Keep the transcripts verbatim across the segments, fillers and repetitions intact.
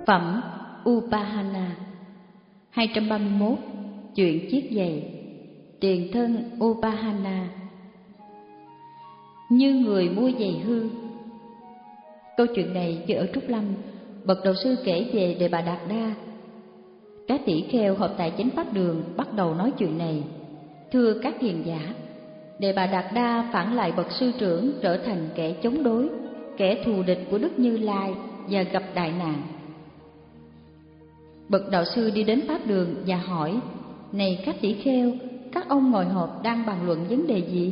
Phẩm Upahana. Hai trăm ba mươi mốt. Chuyện chiếc giày. Tiền thân Upahana. Như người mua giày hư. Câu chuyện này khi ở Trúc Lâm, bậc đạo sư kể về Đề Bà Đạt Đa. Các tỷ kheo họp tại chánh pháp đường bắt đầu nói chuyện này. Thưa các hiền giả, Đề Bà Đạt Đa phản lại bậc sư trưởng, trở thành kẻ chống đối, kẻ thù địch của Đức Như Lai và gặp đại nạn. Bậc đạo sư đi đến pháp đường và hỏi: này các tỷ kheo, các ông ngồi họp đang bàn luận vấn đề gì?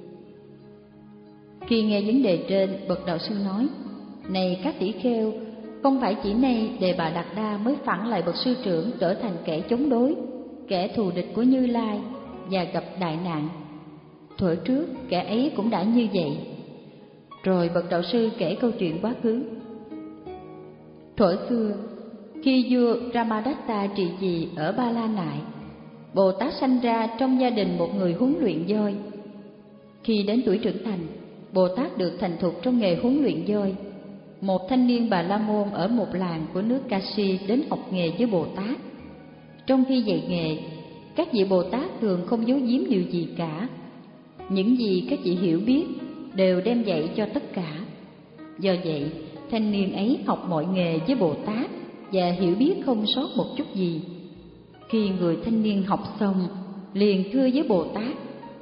Khi nghe vấn đề trên, bậc đạo sư nói: này các tỷ kheo, không phải chỉ nay Đề Bà Đạt Đa mới phản lại bậc sư trưởng, trở thành kẻ chống đối, kẻ thù địch của Như Lai và gặp đại nạn. Thuở trước kẻ ấy cũng đã như vậy. Rồi bậc đạo sư kể câu chuyện quá khứ. Thuở xưa, khi vua Ramadatta trị vì ở Ba La Nại, Bồ Tát sanh ra trong gia đình một người huấn luyện voi. Khi đến tuổi trưởng thành, Bồ Tát được thành thục trong nghề huấn luyện voi. Một thanh niên Bà La Môn ở một làng của nước Kashi đến học nghề với Bồ Tát. Trong khi dạy nghề, các vị Bồ Tát thường không giấu giếm điều gì cả. Những gì các vị hiểu biết đều đem dạy cho tất cả. Do vậy, thanh niên ấy học mọi nghề với Bồ Tát và hiểu biết không sót một chút gì. Khi người thanh niên học xong, liền thưa với Bồ Tát: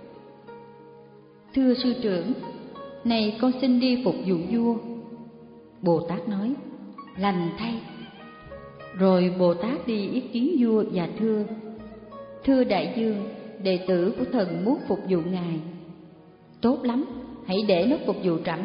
thưa sư trưởng, này con xin đi phục vụ vua. Bồ Tát nói: lành thay. Rồi Bồ Tát đi ý kiến vua và thưa: thưa đại vương, đệ tử của thần muốn phục vụ ngài. Tốt lắm, hãy để nó phục vụ trẫm.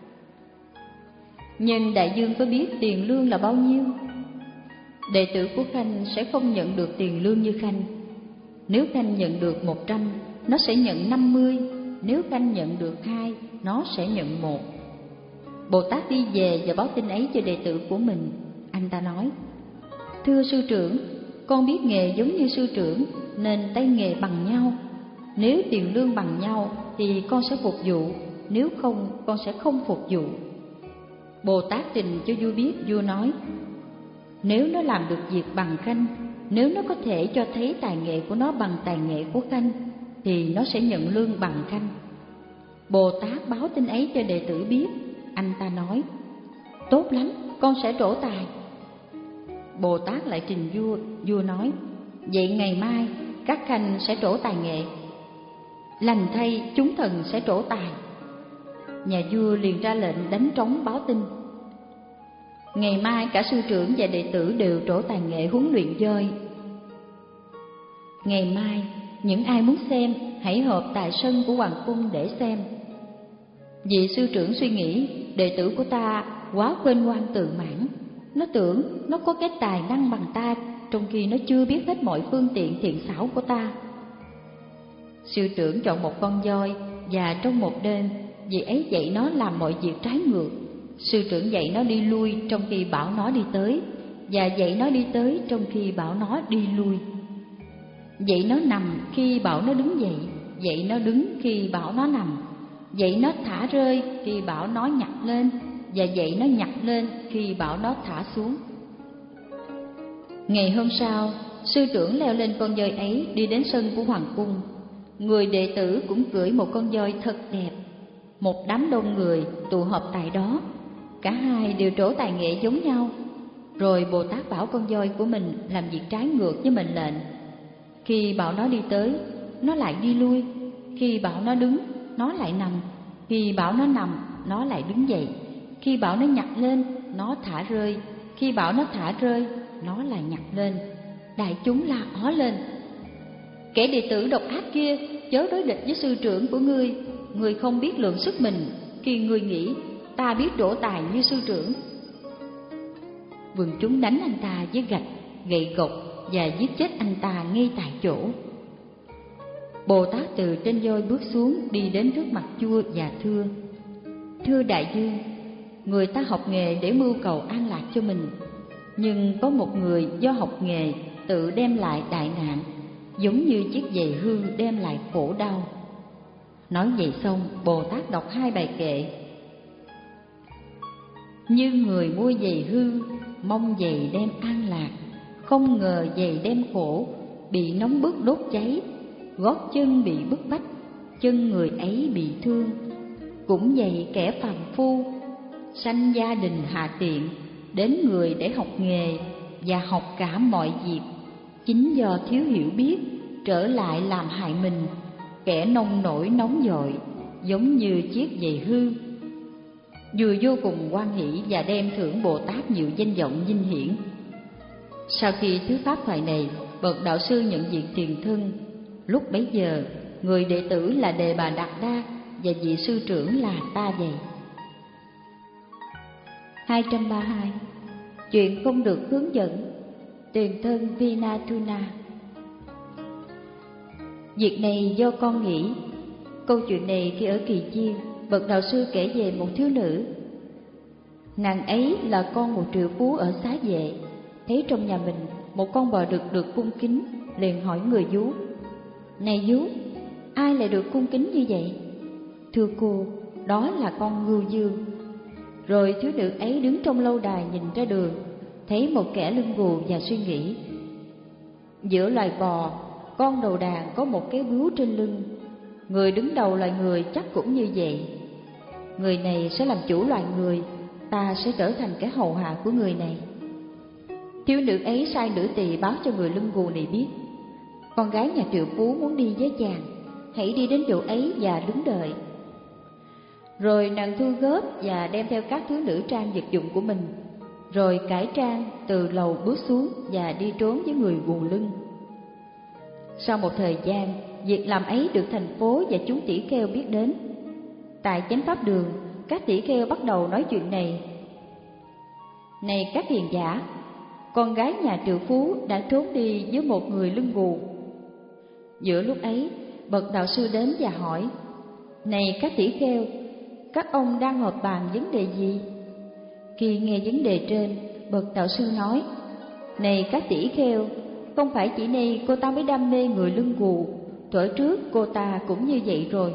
Nhưng đại vương có biết tiền lương là bao nhiêu? Đệ tử của Khanh sẽ không nhận được tiền lương như Khanh. Nếu Khanh nhận được một trăm, nó sẽ nhận năm mươi. Nếu Khanh nhận được hai, nó sẽ nhận một. Bồ Tát đi về và báo tin ấy cho đệ tử của mình. Anh ta nói: thưa sư trưởng, con biết nghề giống như sư trưởng, nên tay nghề bằng nhau. Nếu tiền lương bằng nhau thì con sẽ phục vụ, nếu không con sẽ không phục vụ. Bồ Tát trình cho vua biết. Vua nói: nếu nó làm được việc bằng Khanh, nếu nó có thể cho thấy tài nghệ của nó bằng tài nghệ của Khanh, thì nó sẽ nhận lương bằng Khanh. Bồ Tát báo tin ấy cho đệ tử biết. Anh ta nói: tốt lắm, con sẽ trổ tài. Bồ Tát lại trình vua. Vua nói: vậy ngày mai các Khanh sẽ trổ tài nghệ. Lành thay, chúng thần sẽ trổ tài. Nhà vua liền ra lệnh đánh trống báo tin. Ngày mai cả sư trưởng và đệ tử đều trổ tài nghệ huấn luyện voi. Ngày mai, những ai muốn xem hãy họp tại sân của hoàng cung để xem. Vị sư trưởng suy nghĩ, đệ tử của ta quá khôn ngoan tự mãn. Nó tưởng nó có cái tài năng bằng ta, trong khi nó chưa biết hết mọi phương tiện thiện xảo của ta. Sư trưởng chọn một con voi, và trong một đêm, vị ấy dạy nó làm mọi việc trái ngược. Sư trưởng dạy nó đi lui trong khi bảo nó đi tới, và dạy nó đi tới trong khi bảo nó đi lui. Dạy nó nằm khi bảo nó đứng dậy, dạy nó đứng khi bảo nó nằm, dạy nó thả rơi khi bảo nó nhặt lên, và dạy nó nhặt lên khi bảo nó thả xuống. Ngày hôm sau, sư trưởng leo lên con voi ấy đi đến sân của hoàng cung. Người đệ tử cũng cưỡi một con voi thật đẹp. Một đám đông người tụ họp tại đó. Cả hai đều trổ tài nghệ giống nhau. Rồi Bồ Tát bảo con voi của mình làm việc trái ngược với mệnh lệnh. Khi bảo nó đi tới, nó lại đi lui. Khi bảo nó đứng, nó lại nằm. Khi bảo nó nằm, nó lại đứng dậy. Khi bảo nó nhặt lên, nó thả rơi. Khi bảo nó thả rơi, nó lại nhặt lên. Đại chúng la ó lên: kẻ đệ tử độc ác kia, chớ đối địch với sư trưởng của ngươi. Ngươi không biết lượng sức mình khi ngươi nghĩ ta biết trổ tài như sư trưởng. Vườn chúng đánh anh ta với gạch, gậy gộc và giết chết anh ta ngay tại chỗ. Bồ Tát từ trên voi bước xuống, đi đến trước mặt vua và thưa: thưa đại vương, người ta học nghề để mưu cầu an lạc cho mình, nhưng có một người do học nghề tự đem lại đại nạn, giống như chiếc giày hư đem lại khổ đau. Nói vậy xong, Bồ Tát đọc hai bài kệ: như người mua giày hư, mong giày đem an lạc, không ngờ giày đem khổ, bị nóng bức đốt cháy, gót chân bị bức bách, chân người ấy bị thương. Cũng vậy kẻ phàm phu, sanh gia đình hạ tiện, đến người để học nghề và học cả mọi việc, chính do thiếu hiểu biết trở lại làm hại mình. Kẻ nông nổi nóng vội, giống như chiếc giày hư. Vừa vô cùng hoan hỷ và đem thưởng Bồ Tát nhiều danh vọng vinh hiển. Sau khi thuyết pháp thoại này, bậc đạo sư nhận diện tiền thân. Lúc bấy giờ, người đệ tử là Đề Bà Đạt Đa và vị sư trưởng là ta vậy. hai trăm ba mươi hai. Chuyện không được hướng dẫn. Tiền thân Vinatuna. Việc này do con nghĩ. Câu chuyện này khi ở Kỳ Chiên, bậc đạo sư kể về một thiếu nữ. Nàng ấy là con một triệu phú ở Xá Vệ, thấy trong nhà mình một con bò đực được cung kính, liền hỏi người vú: "Này vú, ai lại được cung kính như vậy?" "Thưa cô, đó là con Ngưu Dương." Rồi thiếu nữ ấy đứng trong lâu đài nhìn ra đường, thấy một kẻ lưng gù và suy nghĩ: giữa loài bò, con đầu đàn có một cái bướu trên lưng, người đứng đầu loài người chắc cũng như vậy. Người này sẽ làm chủ loài người, ta sẽ trở thành cái hầu hạ của người này. Thiếu nữ ấy sai nữ tỳ báo cho người lưng gù này biết: con gái nhà triệu phú muốn đi với chàng, hãy đi đến chỗ ấy và đứng đợi. Rồi nàng thu góp và đem theo các thứ nữ trang vật dụng của mình, rồi cải trang từ lầu bước xuống và đi trốn với người gù lưng. Sau một thời gian, việc làm ấy được thành phố và chúng tỷ kheo biết đến. Tại chánh pháp đường, các tỷ kheo bắt đầu nói chuyện này: "Này các hiền giả, con gái nhà triệu phú đã trốn đi với một người lưng gù." Giữa lúc ấy, bậc đạo sư đến và hỏi: "Này các tỷ kheo, các ông đang họp bàn vấn đề gì?" Khi nghe vấn đề trên, bậc đạo sư nói: "Này các tỷ kheo, không phải chỉ nay cô ta mới đam mê người lưng gù, thuở trước cô ta cũng như vậy rồi."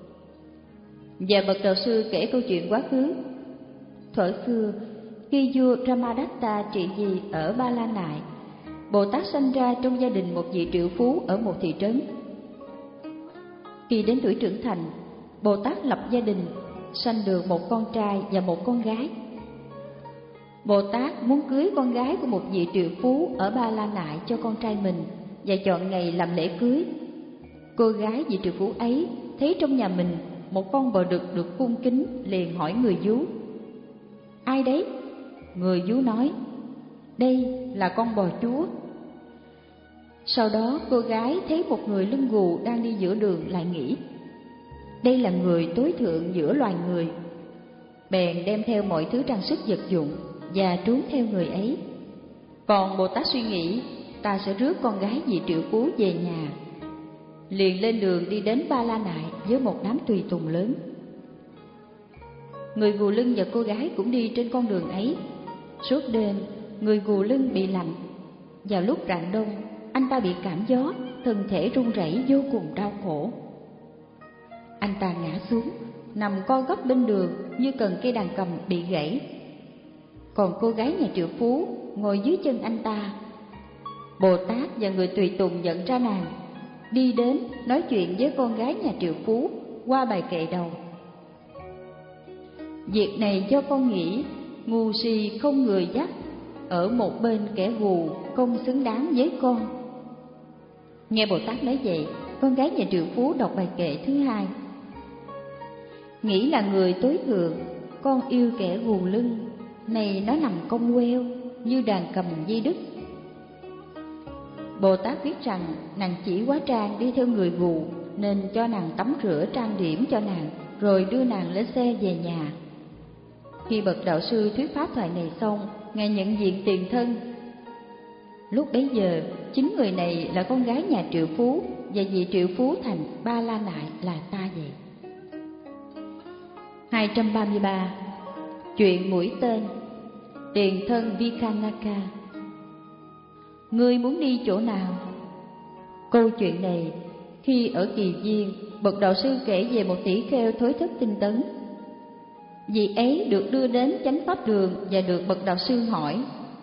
Và bậc đạo sư kể câu chuyện quá khứ. Thuở xưa, khi vua Ramadatta trị vì ở Ba La Nại, Bồ Tát sanh ra trong gia đình một vị triệu phú ở một thị trấn. Khi đến tuổi trưởng thành, Bồ Tát lập gia đình, sanh được một con trai và một con gái. Bồ Tát muốn cưới con gái của một vị triệu phú ở Ba La Nại cho con trai mình và chọn ngày làm lễ cưới. Cô gái vị triệu phú ấy thấy trong nhà mình một con bò đực được cung kính, liền hỏi người vú: "Ai đấy?" Người vú nói: "Đây là con bò chúa." Sau đó cô gái thấy một người lưng gù đang đi giữa đường, lại nghĩ: đây là người tối thượng giữa loài người. Bèn đem theo mọi thứ trang sức vật dụng và trốn theo người ấy. Còn Bồ Tát suy nghĩ: ta sẽ rước con gái vị triệu phú về nhà. Liền lên đường đi đến Ba La Nại với một đám tùy tùng lớn. Người gù lưng và cô gái cũng đi trên con đường ấy. Suốt đêm, người gù lưng bị lạnh. Vào lúc rạng đông, anh ta bị cảm gió, thân thể run rẩy vô cùng đau khổ. Anh ta ngã xuống, nằm co gấp bên đường như cần cây đàn cầm bị gãy. Còn cô gái nhà triệu phú ngồi dưới chân anh ta. Bồ Tát và người tùy tùng nhận ra nàng, đi đến nói chuyện với con gái nhà triệu phú qua bài kệ đầu: việc này do con nghĩ, ngu si không người dắt, ở một bên kẻ gù không xứng đáng với con. Nghe Bồ Tát nói vậy, con gái nhà triệu phú đọc bài kệ thứ hai: nghĩ là người tối thượng, con yêu kẻ gù lưng, này nó nằm cong queo như đàn cầm di đức. Bồ Tát biết rằng nàng chỉ hóa trang đi theo người gù, nên cho nàng tắm rửa trang điểm cho nàng, rồi đưa nàng lên xe về nhà. Khi bậc đạo sư thuyết pháp thoại này xong, ngài nhận diện tiền thân. Lúc bấy giờ, chính người này là con gái nhà triệu phú, và vị triệu phú thành Ba La Nại là ta vậy. hai trăm ba mươi ba. Chuyện mũi tên. Tiền thân Vikanaka. Ngươi muốn đi chỗ nào? Câu chuyện này khi ở Kỳ Viên, bậc đạo sư kể về một tỷ kheo thối thất tinh tấn. Vị ấy được đưa đến chánh pháp đường và được bậc đạo sư hỏi: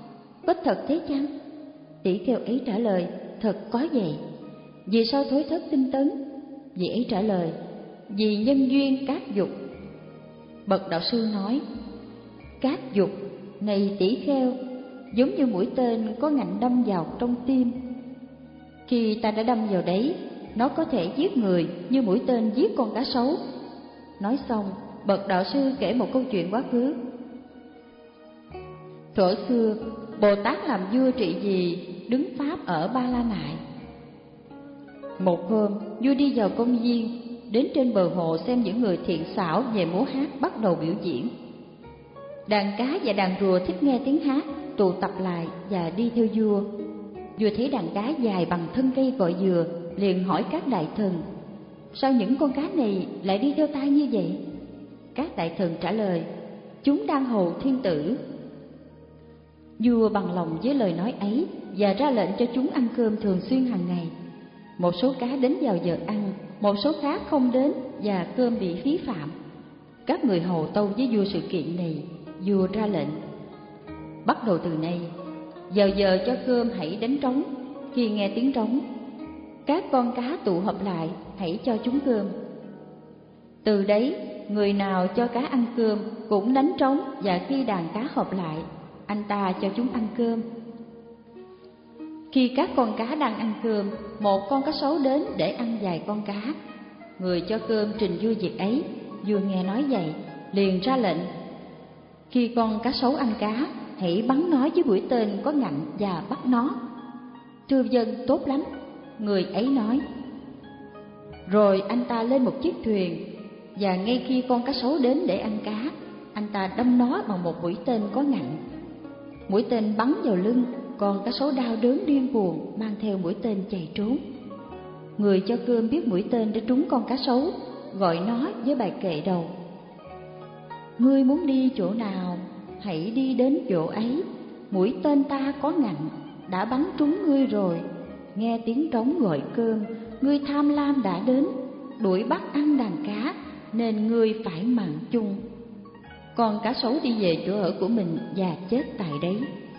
Có thật thế chăng? Tỷ kheo ấy trả lời, thật có vậy. Vì sao thối thất tinh tấn? Vị ấy trả lời, vì nhân duyên cát dục. Bậc đạo sư nói, cát dục này tỷ kheo, giống như mũi tên có ngạnh đâm vào trong tim. Khi ta đã đâm vào đấy, nó có thể giết người như mũi tên giết con cá sấu. Nói xong, bậc đạo sư kể một câu chuyện quá khứ. Thuở xưa, Bồ Tát làm vua trị vì đứng pháp ở Ba La Nại. Một hôm, vua đi vào công viên, đến trên bờ hồ xem những người thiện xảo về múa hát bắt đầu biểu diễn. Đàn cá và đàn rùa thích nghe tiếng hát, tụ tập lại và đi theo vua. Vua thấy đàn cá dài bằng thân cây gọi dừa, liền hỏi các đại thần, sao những con cá này lại đi theo ta như vậy? Các đại thần trả lời, chúng đang hầu thiên tử. Vua bằng lòng với lời nói ấy và ra lệnh cho chúng ăn cơm thường xuyên hàng ngày. Một số cá đến vào giờ ăn, một số khác không đến và cơm bị phí phạm. Các người hầu tâu với vua sự kiện này. Vua ra lệnh, bắt đầu từ nay, giờ giờ cho cơm hãy đánh trống. Khi nghe tiếng trống, các con cá tụ họp lại, hãy cho chúng cơm. Từ đấy, người nào cho cá ăn cơm cũng đánh trống, và khi đàn cá họp lại, anh ta cho chúng ăn cơm. Khi các con cá đang ăn cơm, một con cá sấu đến để ăn vài con cá. Người cho cơm trình vua việc ấy. Vua nghe nói vậy, liền ra lệnh, khi con cá sấu ăn cá, hãy bắn nó với mũi tên có ngạnh và bắt nó. Thưa dân, tốt lắm. Người ấy nói. Rồi anh ta lên một chiếc thuyền, và ngay khi con cá sấu đến để ăn cá, anh ta đâm nó bằng một mũi tên có ngạnh. Mũi tên bắn vào lưng, con cá sấu đau đớn điên cuồng mang theo mũi tên chạy trốn. Người cho cơm biết mũi tên đã trúng con cá sấu, gọi nó với bài kệ đầu, ngươi muốn đi chỗ nào, hãy đi đến chỗ ấy. Mũi tên ta có ngạnh, đã bắn trúng ngươi rồi. Nghe tiếng trống gọi cơm, ngươi tham lam đã đến, đuổi bắt ăn đàn cá, nên ngươi phải mặn chung. Con cá sấu đi về chỗ ở của mình và chết tại đấy.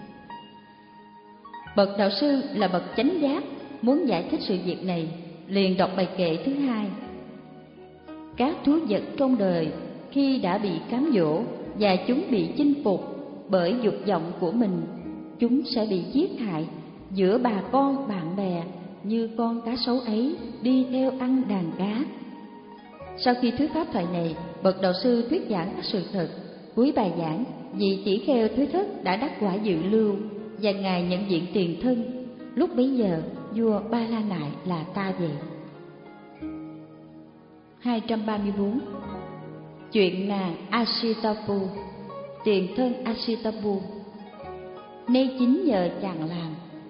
Bậc đạo sư là bậc chánh giác, muốn giải thích sự việc này, liền đọc bài kệ thứ hai. Các thú vật trong đời khi đã bị cám dỗ và chúng bị chinh phục bởi dục vọng của mình, chúng sẽ bị giết hại giữa bà con bạn bè như con cá sấu ấy đi theo ăn đàn cá. Sau khi thuyết pháp thoại này, bậc đạo sư thuyết giảng các sự thật. Cuối bài giảng, vị tỷ kheo Thúy Thất đã đắc quả dự lưu và ngài nhận diện tiền thân. Lúc bấy giờ, vua Ba La Nại là ta vậy. hai trăm ba mươi bốn. Chuyện nàng Asitapu, tiền thân Asitapu, nay chính nhờ chàng làm.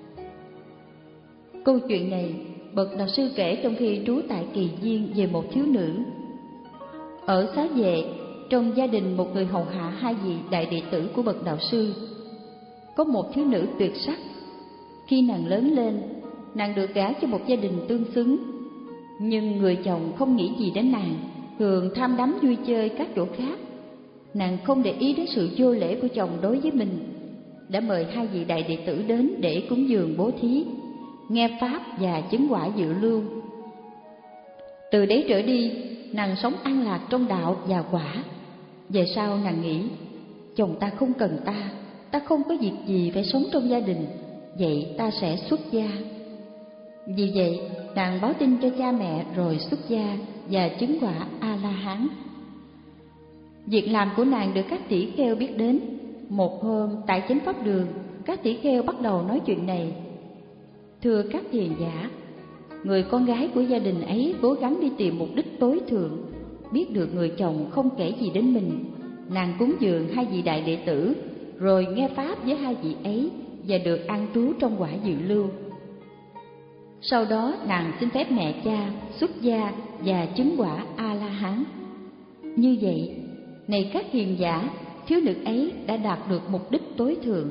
Câu chuyện này, bậc đạo sư kể trong khi trú tại Kỳ Viên về một thiếu nữ. Ở Xá Vệ, trong gia đình một người hầu hạ hai vị đại đệ tử của bậc đạo sư, có một thiếu nữ tuyệt sắc. Khi nàng lớn lên, nàng được gả cho một gia đình tương xứng. Nhưng người chồng không nghĩ gì đến nàng, thường tham đắm vui chơi các chỗ khác. Nàng không để ý đến sự vô lễ của chồng đối với mình, đã mời hai vị đại đệ tử đến để cúng dường bố thí, nghe pháp và chứng quả dự lưu. Từ đấy trở đi, nàng sống an lạc trong đạo và quả. Về sau nàng nghĩ, chồng ta không cần ta, ta không có việc gì phải sống trong gia đình, vậy ta sẽ xuất gia. Vì vậy, nàng báo tin cho cha mẹ rồi xuất gia và chứng quả A-la-hán. Việc làm của nàng được các tỷ kheo biết đến. Một hôm tại chánh pháp đường, các tỷ kheo bắt đầu nói chuyện này. Thưa các thiền giả, người con gái của gia đình ấy cố gắng đi tìm mục đích tối thượng. Biết được người chồng không kể gì đến mình, nàng cúng dường hai vị đại đệ tử, rồi nghe pháp với hai vị ấy và được an trú trong quả dự lưu. Sau đó nàng xin phép mẹ cha xuất gia và chứng quả A-la-hán. Như vậy, này các hiền giả, thiếu nữ ấy đã đạt được mục đích tối thượng.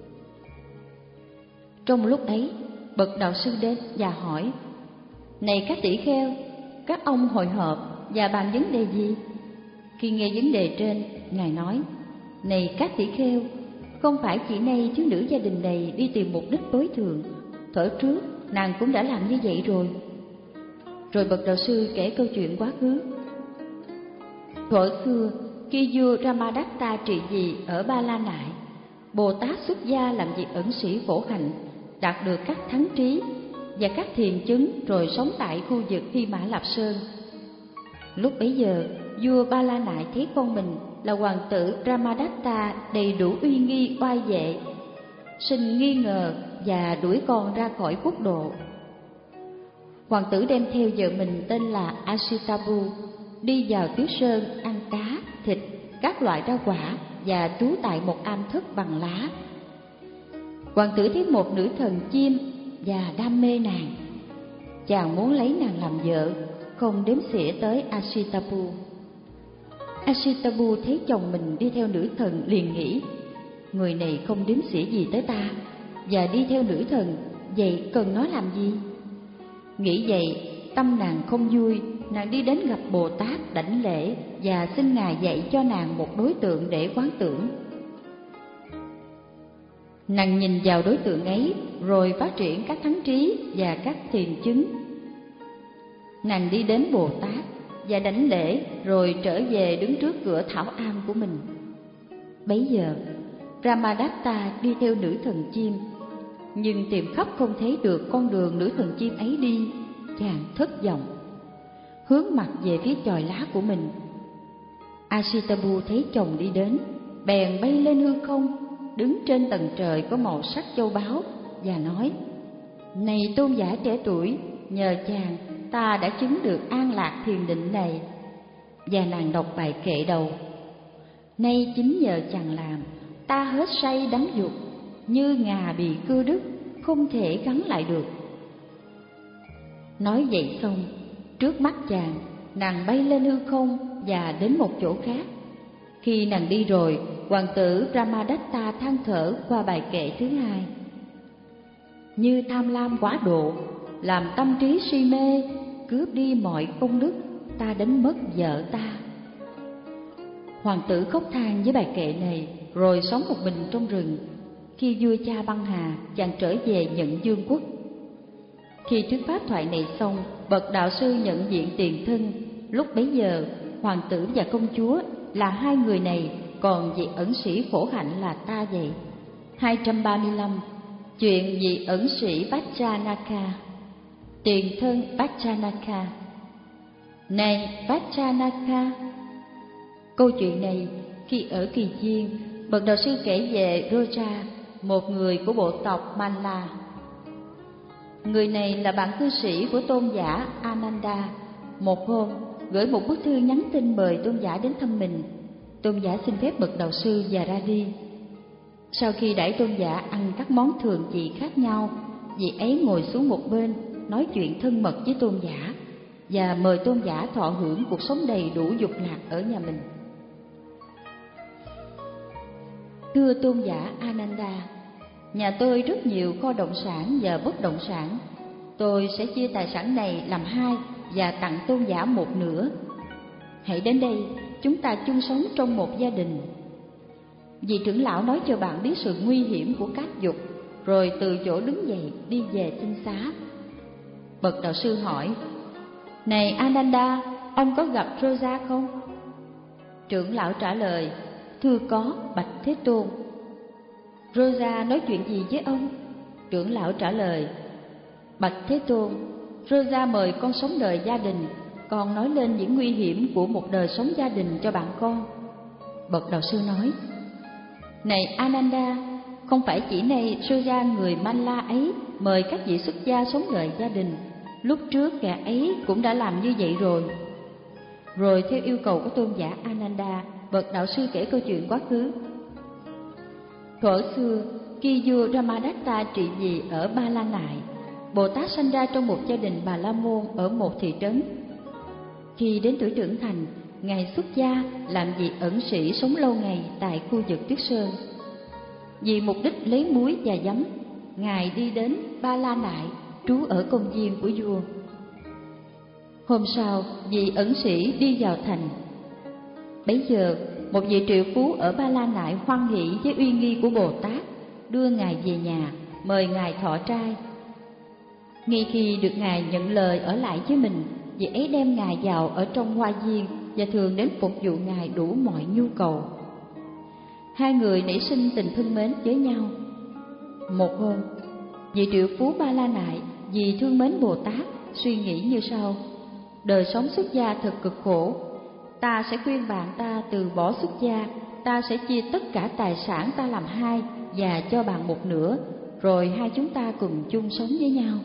Trong lúc ấy, bậc đạo sư đến và hỏi: Này các tỷ kheo, các ông hội họp và bàn vấn đề gì? Khi nghe vấn đề trên, ngài nói: Này các tỷ kheo, Không phải chỉ nay thiếu nữ gia đình này đi tìm mục đích tối thượng, thuở trước nàng cũng đã làm như vậy rồi. Rồi bậc đạo sư kể câu chuyện quá khứ. Thuở xưa, khi vua Ramadatta trị vì ở Ba La Nại, Bồ Tát xuất gia làm việc ẩn sĩ khổ hạnh, đạt được các thắng trí và các thiền chứng, rồi sống tại khu vực Hy Mã Lạp Sơn. Lúc bấy giờ, vua Ba La Nại thấy con mình là hoàng tử Ramadatta đầy đủ uy nghi oai vệ, sinh nghi ngờ và đuổi con ra khỏi quốc độ. Hoàng tử đem theo vợ mình tên là Asitabu, đi vào Tuyết Sơn ăn cá, thịt, các loại rau quả và trú tại một am thất bằng lá. Hoàng tử thấy một nữ thần chim và đam mê nàng. Chàng muốn lấy nàng làm vợ, không đếm xỉa tới Asitabu. Asitabu thấy chồng mình đi theo nữ thần liền nghĩ, người này không đếm xỉa gì tới ta, và đi theo nữ thần, vậy cần nó làm gì? Nghĩ vậy, tâm nàng không vui, nàng đi đến gặp Bồ Tát đảnh lễ và xin Ngài dạy cho nàng một đối tượng để quán tưởng. Nàng nhìn vào đối tượng ấy, rồi phát triển các thắng trí và các thiền chứng. Nàng đi đến Bồ Tát và đảnh lễ, rồi trở về đứng trước cửa thảo am của mình. Bấy giờ, Ramadatta đi theo nữ thần chim, nhưng tìm khắp không thấy được con đường nữ thần chim ấy đi. Chàng thất vọng, hướng mặt về phía chòi lá của mình. Asitabu thấy chồng đi đến, bèn bay lên hư không, đứng trên tầng trời có màu sắc châu báu và nói: Này tôn giả trẻ tuổi, nhờ chàng ta đã chứng được an lạc thiền định này. Và nàng đọc bài kệ đầu: Nay chính nhờ chàng làm, ta hết say đắm dục, như ngà bị cưa đứt, không thể gắn lại được. Nói vậy xong, trước mắt chàng, nàng bay lên hư không và đến một chỗ khác. Khi nàng đi rồi, hoàng tử Ramadatta than thở qua bài kệ thứ hai: Như tham lam quá độ, làm tâm trí si mê, cướp đi mọi công đức, ta đánh mất vợ ta. Hoàng tử khóc than với bài kệ này, rồi sống một mình trong rừng. Khi vua cha băng hà, chàng trở về nhận vương quốc. Khi thuyết pháp thoại này xong, bậc đạo sư nhận diện tiền thân. Lúc bấy giờ, hoàng tử và công chúa là hai người này, còn vị ẩn sĩ khổ hạnh là ta vậy. hai trăm ba mươi lăm. Chuyện vị ẩn sĩ Vajjanaka. Tiền thân Vajjanaka. Này Vajjanaka, câu chuyện này khi ở Kỳ Chiên, bậc đạo sư kể về Roja, một người của bộ tộc Malla. Người này là bạn cư sĩ của tôn giả Ananda. Một hôm, gửi một bức thư nhắn tin mời tôn giả đến thăm mình. Tôn giả xin phép bậc đạo sư và ra đi. Sau khi đãi tôn giả ăn các món thường vị khác nhau, vị ấy ngồi xuống một bên, nói chuyện thân mật với tôn giả và mời tôn giả thọ hưởng cuộc sống đầy đủ dục lạc ở nhà mình. Thưa tôn giả Ananda, nhà tôi rất nhiều kho động sản và bất động sản. Tôi sẽ chia tài sản này làm hai và tặng tôn giả một nửa. Hãy đến đây, chúng ta chung sống trong một gia đình. Vị trưởng lão nói cho bạn biết sự nguy hiểm của các dục, rồi từ chỗ đứng dậy đi về sinh xá. Bậc đạo sư hỏi: Này Ananda, ông có gặp Roja không? Trưởng lão trả lời: Thưa có, bạch Thế Tôn. Roja nói chuyện gì với ông? Trưởng lão trả lời: Bạch Thế Tôn, Roja mời con sống đời gia đình, con nói lên những nguy hiểm của một đời sống gia đình cho bạn con. Bậc đạo sư nói: Này Ananda, không phải chỉ nay Roja người Malla ấy mời các vị xuất gia sống đời gia đình, lúc trước gã ấy cũng đã làm như vậy rồi. Rồi theo yêu cầu của tôn giả Ananda, bậc đạo sư kể câu chuyện quá khứ. Thuở xưa, khi vua Ramadatta trị vì ở Ba La Nại, Bồ Tát sanh ra trong một gia đình Bà La Môn ở một thị trấn. Khi đến tuổi trưởng thành, Ngài xuất gia làm việc ẩn sĩ sống lâu ngày tại khu vực Tuyết Sơn. Vì mục đích lấy muối và giấm, Ngài đi đến Ba La Nại, trú ở công viên của vua. Hôm sau, vị ẩn sĩ đi vào thành. Bấy giờ, một vị triệu phú ở Ba La Nại hoan hỷ với uy nghi của Bồ Tát, đưa ngài về nhà, mời ngài thọ trai. Ngay khi được ngài nhận lời ở lại với mình, vị ấy đem ngài vào ở trong hoa viên và thường đến phục vụ ngài đủ mọi nhu cầu. Hai người nảy sinh tình thương mến với nhau. Một hôm, vị triệu phú Ba La Nại vì thương mến Bồ Tát suy nghĩ như sau: đời sống xuất gia thật cực khổ, ta sẽ khuyên bạn ta từ bỏ xuất gia, ta sẽ chia tất cả tài sản ta làm hai và cho bạn một nửa, rồi hai chúng ta cùng chung sống với nhau.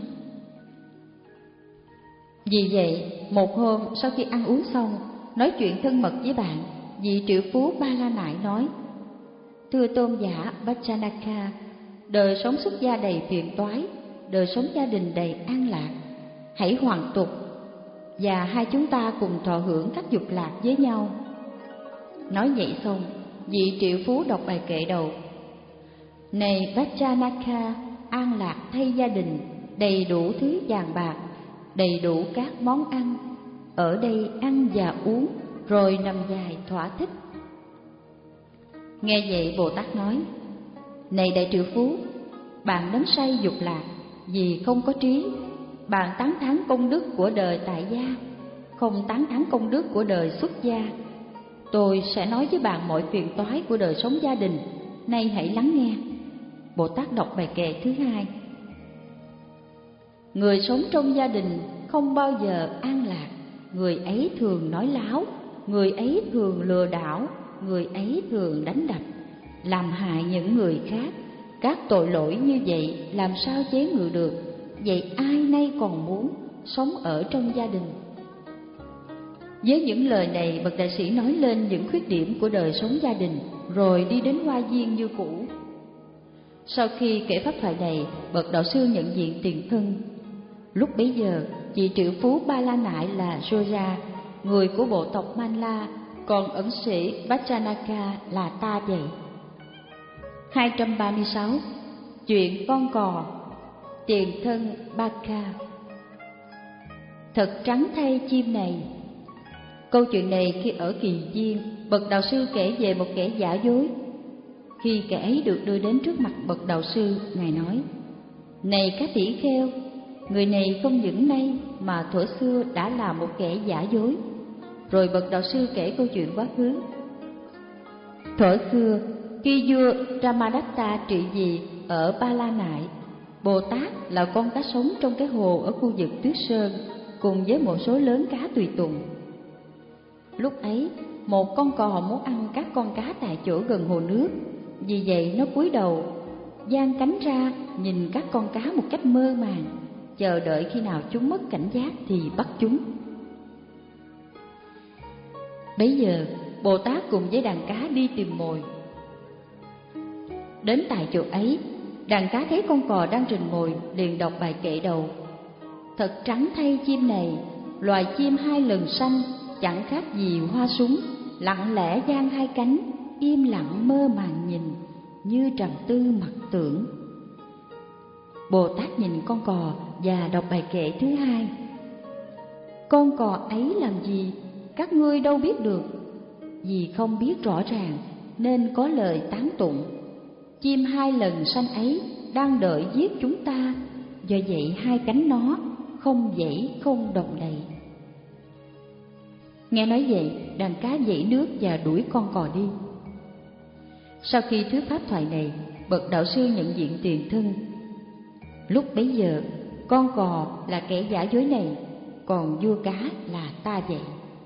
Vì vậy, một hôm sau khi ăn uống xong, nói chuyện thân mật với bạn, vị triệu phú Ba La Nại nói: thưa tôn giả Vajjanaka, đời sống xuất gia đầy phiền toái, đời sống gia đình đầy an lạc, hãy hoàn tục và hai chúng ta cùng thọ hưởng các dục lạc với nhau. Nói vậy xong, vị triệu phú đọc bài kệ đầu: này Vajjanaka, an lạc thay gia đình, đầy đủ thứ vàng bạc, đầy đủ các món ăn, ở đây ăn và uống, rồi nằm dài thỏa thích. Nghe vậy Bồ Tát nói: này đại triệu phú, bạn đắm say dục lạc vì không có trí, bạn tán thán công đức của đời tại gia, không tán thán công đức của đời xuất gia. Tôi sẽ nói với bạn mọi phiền toái của đời sống gia đình, nay hãy lắng nghe. Bồ Tát đọc bài kệ thứ hai: người sống trong gia đình không bao giờ an lạc, người ấy thường nói láo, người ấy thường lừa đảo, người ấy thường đánh đập, làm hại những người khác. Các tội lỗi như vậy làm sao chế ngự được? Vậy ai nay còn muốn sống ở trong gia đình? Với những lời này, bậc đại sĩ nói lên những khuyết điểm của đời sống gia đình, rồi đi đến hoa viên như cũ. Sau khi kể pháp thoại này, bậc đạo sư nhận diện tiền thân. Lúc bấy giờ, vị triệu phú Ba La Nại là Joja, người của bộ tộc Manla, còn ẩn sĩ Vajjanaka là ta vậy. hai trăm ba mươi sáu. Chuyện con cò. Tiền thân Baka. Thật trắng thay chim này. Câu chuyện này khi ở Kỳ Viên, bậc đạo sư kể về một kẻ giả dối. Khi kẻ ấy được đưa đến trước mặt bậc đạo sư, ngài nói: này các tỷ kheo, người này không những nay mà thuở xưa đã là một kẻ giả dối. Rồi bậc đạo sư kể câu chuyện quá khứ. Thuở xưa, khi vua Ramadatta trị vì ở Ba La Nại, Bồ Tát là con cá sống trong cái hồ ở khu vực Tuyết Sơn, cùng với một số lớn cá tùy tùng. Lúc ấy, một con cò muốn ăn các con cá tại chỗ gần hồ nước, vì vậy nó cúi đầu, giang cánh ra nhìn các con cá một cách mơ màng, chờ đợi khi nào chúng mất cảnh giác thì bắt chúng. Bấy giờ, Bồ Tát cùng với đàn cá đi tìm mồi. Đến tại chỗ ấy, đàn cá thấy con cò đang rình mồi, liền đọc bài kệ đầu: thật trắng thay chim này, loài chim hai lần sanh, chẳng khác gì hoa súng, lặng lẽ giang hai cánh, im lặng mơ màng nhìn, như trầm tư mặc tưởng. Bồ Tát nhìn con cò và đọc bài kệ thứ hai: con cò ấy làm gì, các ngươi đâu biết được, vì không biết rõ ràng nên có lời tán tụng. Chim hai lần sanh ấy đang đợi giết chúng ta, do vậy hai cánh nó không dãy không động đậy. Nghe nói vậy, đàn cá dãy nước và đuổi con cò đi. Sau khi thuyết pháp thoại này, bậc đạo sư nhận diện tiền thân. Lúc bấy giờ, con cò là kẻ giả dối này, còn vua cá là ta vậy.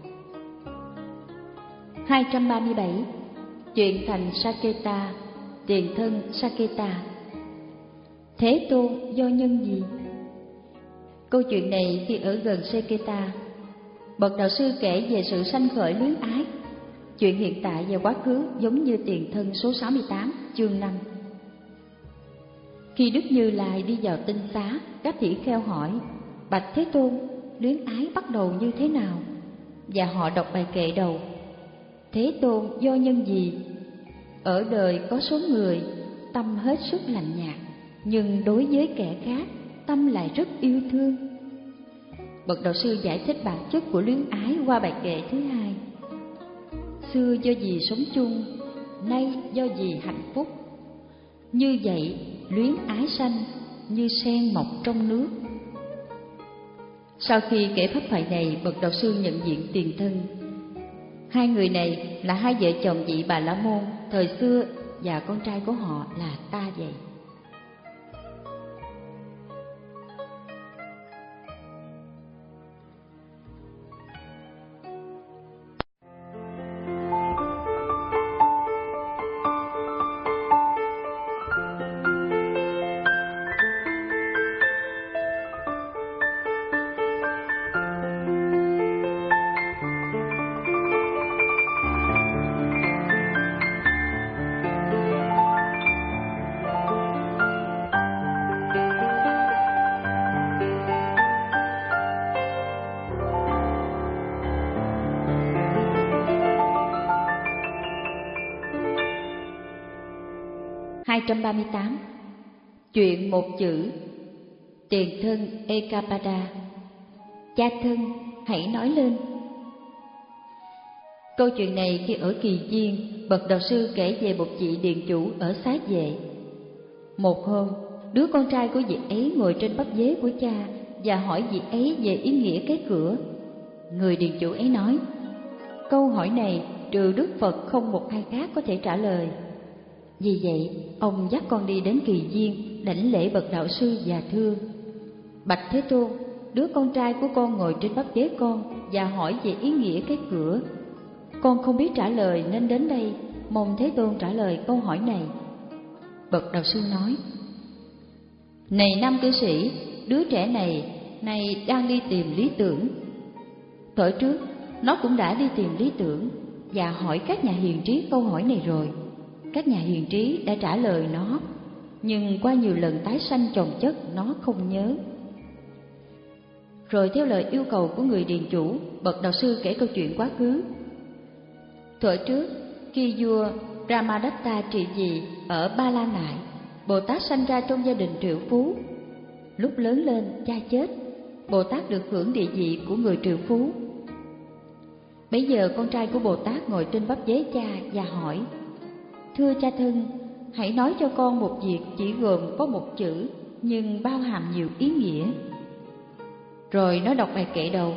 hai trăm ba mươi bảy. Chuyện thành Saketa. Tiền thân Saketa. Thế Tôn do nhân gì? Câu chuyện này khi ở gần Saketa, bậc đạo sư kể về sự sanh khởi luyến ái. Chuyện hiện tại và quá khứ giống như tiền thân số sáu mươi tám, chương năm. Khi Đức Như Lai đi vào tinh xá, các tỷ kheo hỏi: bạch Thế Tôn, luyến ái bắt đầu như thế nào? Và họ đọc bài kệ đầu: Thế Tôn do nhân gì? Ở đời có số người tâm hết sức lạnh nhạt, nhưng đối với kẻ khác tâm lại rất yêu thương. Bậc đạo sư giải thích bản chất của luyến ái qua bài kệ thứ hai: xưa do gì sống chung, nay do gì hạnh phúc. Như vậy luyến ái sanh, như sen mọc trong nước. Sau khi kể pháp thoại này, bậc đạo sư nhận diện tiền thân. Hai người này là hai vợ chồng vị Bà La Môn thời xưa, và con trai của họ là ta vậy. hai trăm ba mươi tám. Chuyện một chữ. Tiền thân Ekapada. Cha thân, hãy nói lên. Câu chuyện này khi ở Kỳ Viên, bậc đạo sư kể về một vị điền chủ ở Xá Vệ. Một hôm, đứa con trai của vị ấy ngồi trên bắp dế của cha và hỏi vị ấy về ý nghĩa cái cửa. Người điền chủ ấy nói: câu hỏi này trừ Đức Phật không một ai khác có thể trả lời. Vì vậy, ông dắt con đi đến Kỳ Viên, đảnh lễ bậc đạo sư và thưa: Bạch Thế Tôn, đứa con trai của con ngồi trên bắp dế con và hỏi về ý nghĩa cái cửa. Con không biết trả lời nên đến đây, mong Thế Tôn trả lời câu hỏi này. Bậc đạo sư nói: Này nam cư sĩ, đứa trẻ này này đang đi tìm lý tưởng. Thuở trước, nó cũng đã đi tìm lý tưởng và hỏi các nhà hiền trí câu hỏi này rồi. Các nhà hiền trí đã trả lời nó, nhưng qua nhiều lần tái sanh chồng chất nó không nhớ. Rồi theo lời yêu cầu của người điền chủ, bậc đạo sư kể câu chuyện quá khứ. Thuở trước, khi vua Brahmadatta trị vì ở Ba La Nại, Bồ Tát sanh ra trong gia đình triệu phú. Lúc lớn lên, cha chết, Bồ Tát được hưởng địa vị của người triệu phú. Bấy giờ con trai của Bồ Tát ngồi trên bắp dế cha và hỏi: Thưa cha thân, hãy nói cho con một việc chỉ gồm có một chữ nhưng bao hàm nhiều ý nghĩa. Rồi nó đọc bài kệ đầu: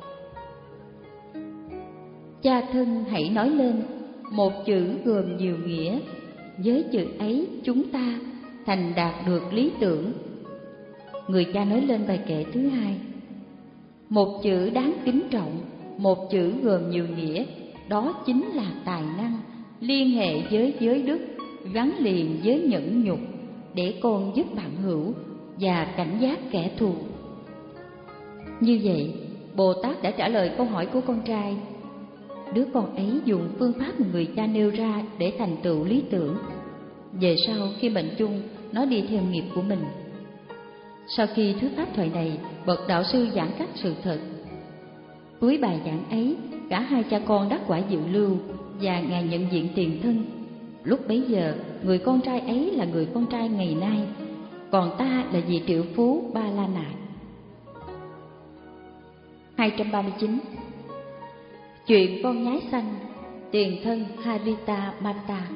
Cha thân hãy nói lên, một chữ gồm nhiều nghĩa, với chữ ấy chúng ta thành đạt được lý tưởng. Người cha nói lên bài kệ thứ hai: Một chữ đáng kính trọng, một chữ gồm nhiều nghĩa, đó chính là tài năng, liên hệ với giới đức, gắn liền với nhẫn nhục, để con giúp bạn hữu và cảnh giác kẻ thù. Như vậy, Bồ Tát đã trả lời câu hỏi của con trai. Đứa con ấy dùng phương pháp mà người cha nêu ra để thành tựu lý tưởng. Về sau, khi mệnh chung, nó đi theo nghiệp của mình. Sau khi thuyết pháp thoại này, bậc đạo sư giảng các sự thật. Cuối bài giảng ấy, cả hai cha con đắc quả dự lưu và ngài nhận diện tiền thân. Lúc bấy giờ, người con trai ấy là người con trai ngày nay, còn ta là vị triệu phú Ba La Nại. hai trăm ba mươi chín. Chuyện con nhái xanh. Tiền thân Harita Mata.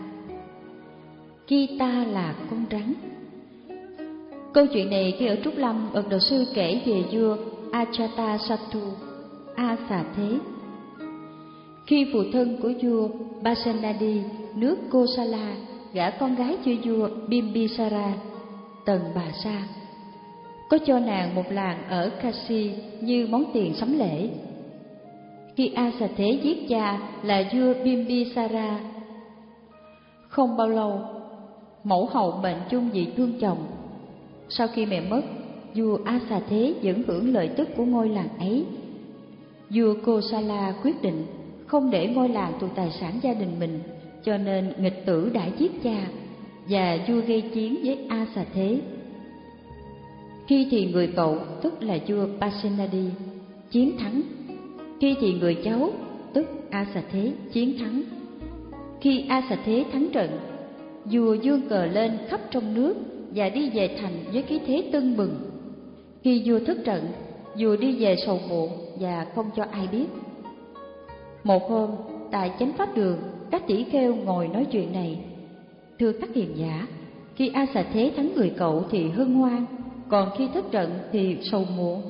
Kita là con rắn. Câu chuyện này khi ở Trúc Lâm, bậc đạo sư kể về vua Ajatasattu, A Xà Thế. Khi phụ thân của vua Pasenadi, nước Kosala, gả con gái cho vua Bimbisara, Tần Bà Sa, có cho nàng một làng ở Kashi như món tiền sắm lễ. Khi A Xà Thế giết cha là vua Bimbisara, không bao lâu, mẫu hậu mệnh chung vì thương chồng. Sau khi mẹ mất, vua A Xà Thế vẫn hưởng lợi tức của ngôi làng ấy. Vua Kosala quyết định không để ngôi làng thuộc tài sản gia đình mình, cho nên nghịch tử đã giết cha, và vua gây chiến với A Xà Thế. Khi thì người cậu, tức là vua Pasenadi, chiến thắng. Khi thì người cháu, tức A Xà Thế, chiến thắng. Khi A Xà Thế thắng trận, vua giương cờ lên khắp trong nước và đi về thành với khí thế tưng bừng. Khi vua thất trận, vua đi về sầu muộn và không cho ai biết. Một hôm, tại Chánh Pháp Đường, các tỷ kheo ngồi nói chuyện này. Thưa các hiền giả, khi A Xà Thế thắng người cậu thì hân hoan, còn khi thất trận thì sầu muộn.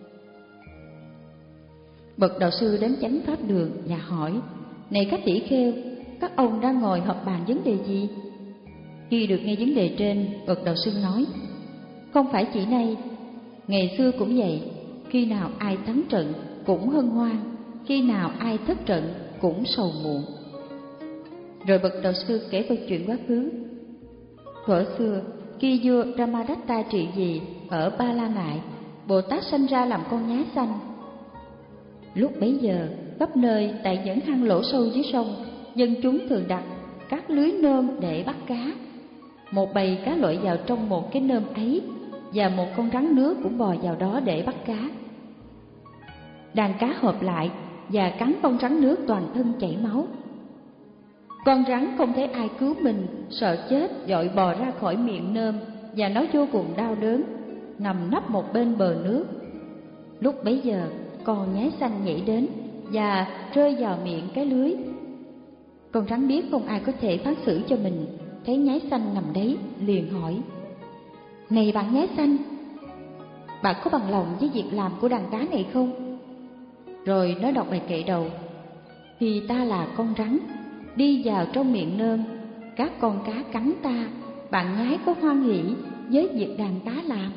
Bậc đạo sư đến Chánh Pháp Đường và hỏi: Này các tỷ kheo, các ông đang ngồi họp bàn vấn đề gì? Khi được nghe vấn đề trên, bậc đạo sư nói: Không phải chỉ nay, ngày xưa cũng vậy, khi nào ai thắng trận cũng hân hoan, khi nào ai thất trận cũng sầu muộn. Rồi bậc đạo sư kể câu chuyện quá khứ. Thuở xưa, khi vua Brahmadatta trị vì ở Ba La Nại, Bồ Tát sanh ra làm con nhái xanh. Lúc bấy giờ, khắp nơi tại những hang lỗ sâu dưới sông, dân chúng thường đặt các lưới nơm để bắt cá. Một bầy cá lội vào trong một cái nơm ấy, và một con rắn nước cũng bò vào đó để bắt cá. Đàn cá hợp lại và cắn con rắn nước toàn thân chảy máu. Con rắn không thấy ai cứu mình, sợ chết, vội bò ra khỏi miệng nơm, và nó vô cùng đau đớn, nằm nấp một bên bờ nước. Lúc bấy giờ, con nhái xanh nhảy đến và rơi vào miệng cái lưới. Con rắn biết không ai có thể phán xử cho mình, thấy nhái xanh nằm đấy, liền hỏi: Này bạn nhái xanh, bạn có bằng lòng với việc làm của đàn cá này không? Rồi nó đọc bài kệ đầu: Thì ta là con rắn, đi vào trong miệng nơm, các con cá cắn ta, bạn nhái có hoan hỉ với việc đàn cá làm?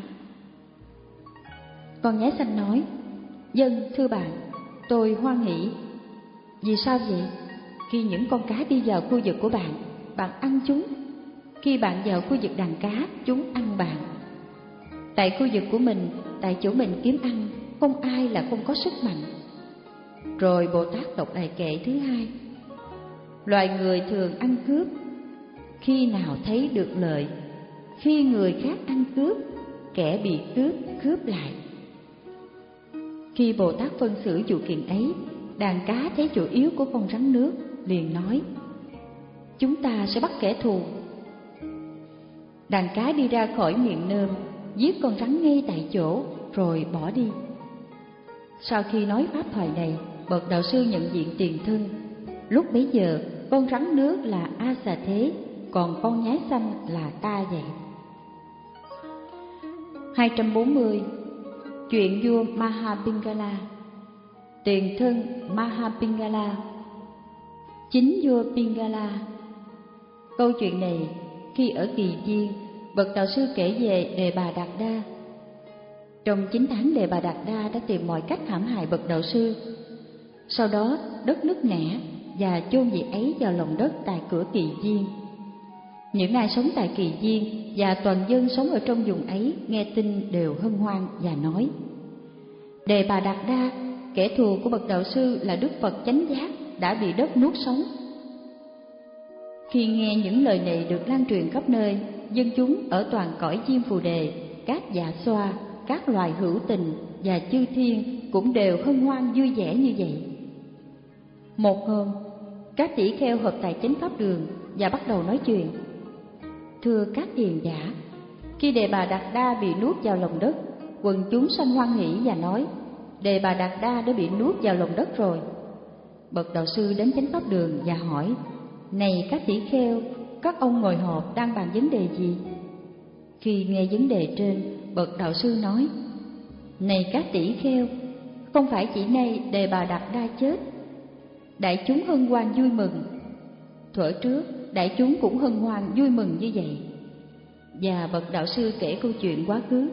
Con nhái xanh nói: Vâng, thưa bạn, tôi hoan hỉ. Vì sao vậy? Khi những con cá đi vào khu vực của bạn, bạn ăn chúng. Khi bạn vào khu vực đàn cá, chúng ăn bạn. Tại khu vực của mình, tại chỗ mình kiếm ăn, không ai là không có sức mạnh. Rồi Bồ Tát đọc bài kệ thứ hai: Loài người thường ăn cướp, khi nào thấy được lợi, khi người khác ăn cướp, kẻ bị cướp cướp lại. Khi Bồ Tát phân xử vụ kiện ấy, đàn cá thấy chỗ yếu của con rắn nước, liền nói: Chúng ta sẽ bắt kẻ thù. Đàn cá đi ra khỏi miệng nơm, giết con rắn ngay tại chỗ, rồi bỏ đi. Sau khi nói pháp thoại này, bậc đạo sư nhận diện tiền thân. Lúc bấy giờ, con rắn nước là A Xà Thế, còn con nhái xanh là ta vậy. hai trăm bốn mươi. Chuyện vua Mahapingala. Tiền thân Mahapingala, chính vua Pingala. Câu chuyện này khi ở Kỳ Viên, bậc đạo sư kể về Đề Bà Đạt Đa. Trong chín tháng, Đề Bà Đạt Đa đã tìm mọi cách hãm hại bậc đạo sư. Sau đó đất nứt nẻ và chôn vị ấy vào lòng đất tại cửa Kỳ Viên. Những ai sống tại Kỳ Viên và toàn dân sống ở trong vùng ấy nghe tin đều hân hoan và nói: Đề Bà Đạt Đa, kẻ thù của bậc đạo sư là Đức Phật chánh giác, đã bị đất nuốt sống. Khi nghe những lời này được lan truyền khắp nơi, dân chúng ở toàn cõi Diêm Phù Đề, các dạ xoa, các loài hữu tình và chư thiên cũng đều hân hoan vui vẻ như vậy. Một hôm, các tỷ kheo họp tại Chánh Pháp Đường và bắt đầu nói chuyện. Thưa các hiền giả, khi Đề Bà Đạt Đa bị nuốt vào lòng đất, quần chúng sanh hoan hỷ và nói: Đề Bà Đạt Đa đã bị nuốt vào lòng đất rồi. Bậc đạo sư đến Chánh Pháp Đường và hỏi: Này các tỷ kheo, các ông ngồi họp đang bàn vấn đề gì? Khi nghe vấn đề trên, bậc đạo sư nói: Này các tỷ kheo, không phải chỉ nay Đề Bà Đạt Đa chết, đại chúng hân hoan vui mừng. Thuở trước, đại chúng cũng hân hoan vui mừng như vậy. Và bậc đạo sư kể câu chuyện quá khứ.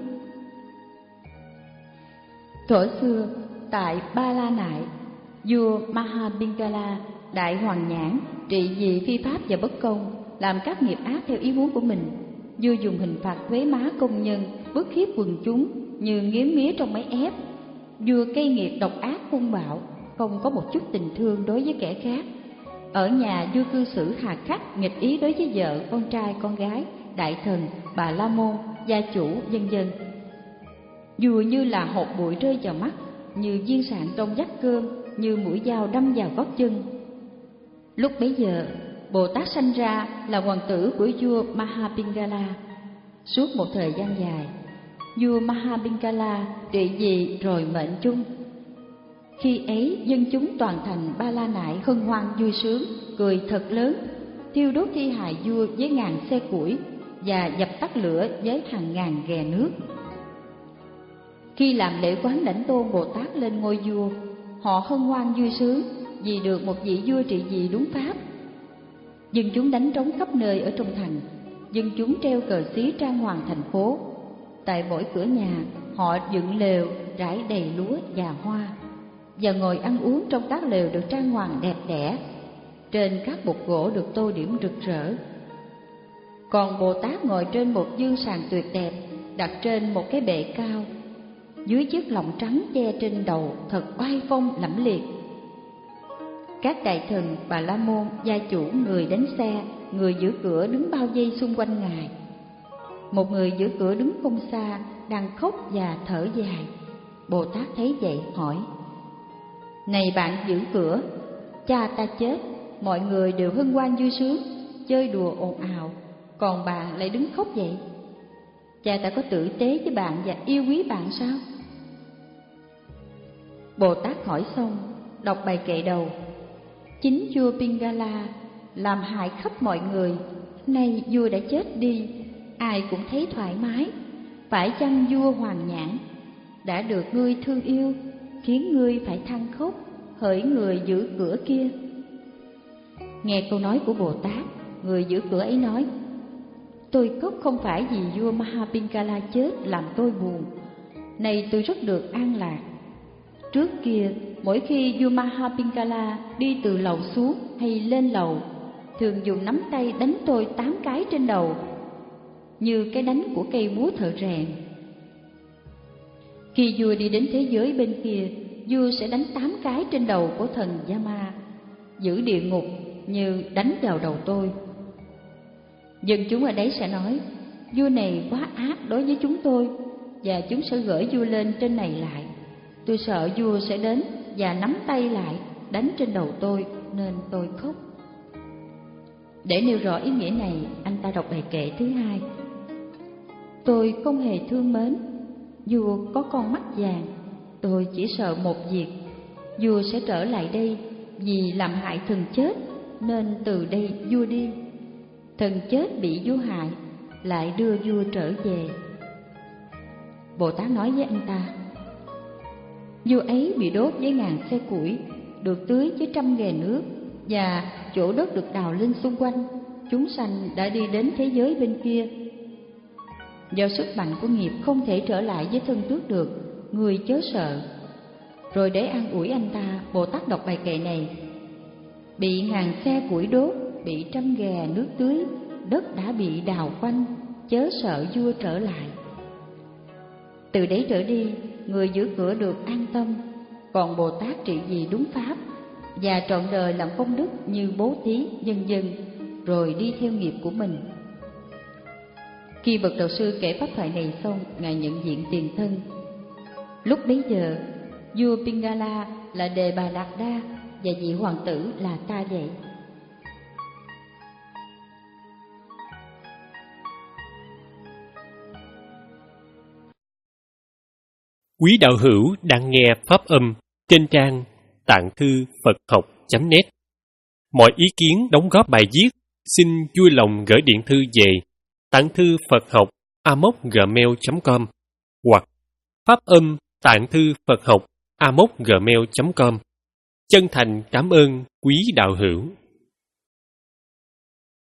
Thuở xưa, tại Ba La Nại, vua Mahapingala, đại hoàng nhãn, trị vì phi pháp và bất công, làm các nghiệp ác theo ý muốn của mình. Vua dùng hình phạt thuế má công nhân, bức hiếp quần chúng như nghiến mía trong máy ép. Vua cay nghiệt độc ác hung bạo, không có một chút tình thương đối với kẻ khác. Ở nhà, vua cư xử hà khắc, nghịch ý đối với vợ, con trai, con gái, đại thần, bà la môn, gia chủ, vân vân. Vua như là hột bụi rơi vào mắt, như viên sạn trong vắt cơm, như mũi dao đâm vào gót chân. Lúc bấy giờ, Bồ Tát sanh ra là hoàng tử của vua Mahapingala. Suốt một thời gian dài, vua Mahapingala trị vì rồi mệnh chung. Khi ấy dân chúng toàn thành Ba La Nại hân hoan vui sướng, cười thật lớn, thiêu đốt thi hài vua với ngàn xe củi và dập tắt lửa với hàng ngàn ghè nước. Khi làm lễ quán đảnh tôn Bồ Tát lên ngôi vua, họ hân hoan vui sướng vì được một vị vua trị vì đúng pháp. Dân chúng đánh trống khắp nơi ở trong thành, dân chúng treo cờ xí trang hoàng thành phố. Tại mỗi cửa nhà họ dựng lều trải đầy lúa và hoa, và ngồi ăn uống trong các lều được trang hoàng đẹp đẽ. Trên các bục gỗ được tô điểm rực rỡ. Còn Bồ Tát ngồi trên một dương sàn tuyệt đẹp, đặt trên một cái bệ cao, dưới chiếc lọng trắng che trên đầu thật oai phong lẫm liệt. Các đại thần, Bà La Môn, gia chủ, người đánh xe, người giữ cửa đứng bao vây xung quanh ngài. Một người giữ cửa đứng không xa, đang khóc và thở dài. Bồ Tát thấy vậy hỏi: Này bạn giữ cửa, cha ta chết, mọi người đều hân hoan vui sướng, chơi đùa ồn ào, còn bạn lại đứng khóc vậy? Cha ta có tử tế với bạn và yêu quý bạn sao? Bồ Tát hỏi xong, đọc bài kệ đầu: Chính vua Pingala làm hại khắp mọi người, nay vua đã chết đi, ai cũng thấy thoải mái. Phải chăng vua Hoàng Nhãn đã được ngươi thương yêu, khiến ngươi phải than khóc, hỡi người giữ cửa kia? Nghe câu nói của Bồ Tát, người giữ cửa ấy nói: Tôi khóc không phải vì vua Mahapingala chết làm tôi buồn, nay tôi rất được an lạc. Trước kia, mỗi khi vua Mahapingala đi từ lầu xuống hay lên lầu, thường dùng nắm tay đánh tôi tám cái trên đầu, như cái đánh của cây búa thợ rèn. Khi vua đi đến thế giới bên kia, vua sẽ đánh tám cái trên đầu của thần Yama, giữ địa ngục như đánh vào đầu tôi. Dân chúng ở đấy sẽ nói: Vua này quá ác đối với chúng tôi, và chúng sẽ gửi vua lên trên này lại. Tôi sợ vua sẽ đến và nắm tay lại đánh trên đầu tôi, nên tôi khóc. Để nêu rõ ý nghĩa này, anh ta đọc bài kệ thứ hai: Tôi không hề thương mến vua có con mắt vàng, tôi chỉ sợ một việc: vua sẽ trở lại đây vì làm hại thần chết, nên từ đây vua đi. Thần chết bị vua hại, lại đưa vua trở về. Bồ Tát nói với anh ta: Vua ấy bị đốt với ngàn xe củi, được tưới với trăm ghè nước, và chỗ đất được đào lên xung quanh. Chúng sanh đã đi đến thế giới bên kia. Do sức mạnh của nghiệp không thể trở lại với thân trước được, người chớ sợ. Rồi để an ủi anh ta, Bồ Tát đọc bài kệ này: Bị ngàn xe củi đốt, bị trăm ghè nước tưới, đất đã bị đào quanh, chớ sợ vua trở lại. Từ đấy trở đi, người giữ cửa được an tâm, còn Bồ Tát trị vì đúng pháp, và trọn đời làm công đức như bố thí, vân vân, rồi đi theo nghiệp của mình. Khi bậc đạo sư kể pháp thoại này xong, ngài nhận diện tiền thân. Lúc bấy giờ, vua Pingala là Đề Bà Đạt Đa, và vị hoàng tử là ta vậy. Quý đạo hữu đang nghe pháp âm trên trang tạng thư Phật học chấm net. Mọi ý kiến đóng góp bài viết xin vui lòng gửi điện thư về tạng thư Phật học a m o c gmail chấm com hoặc pháp âm tạng thư Phật học a m o c gmail chấm com. Chân thành cảm ơn quý đạo hữu.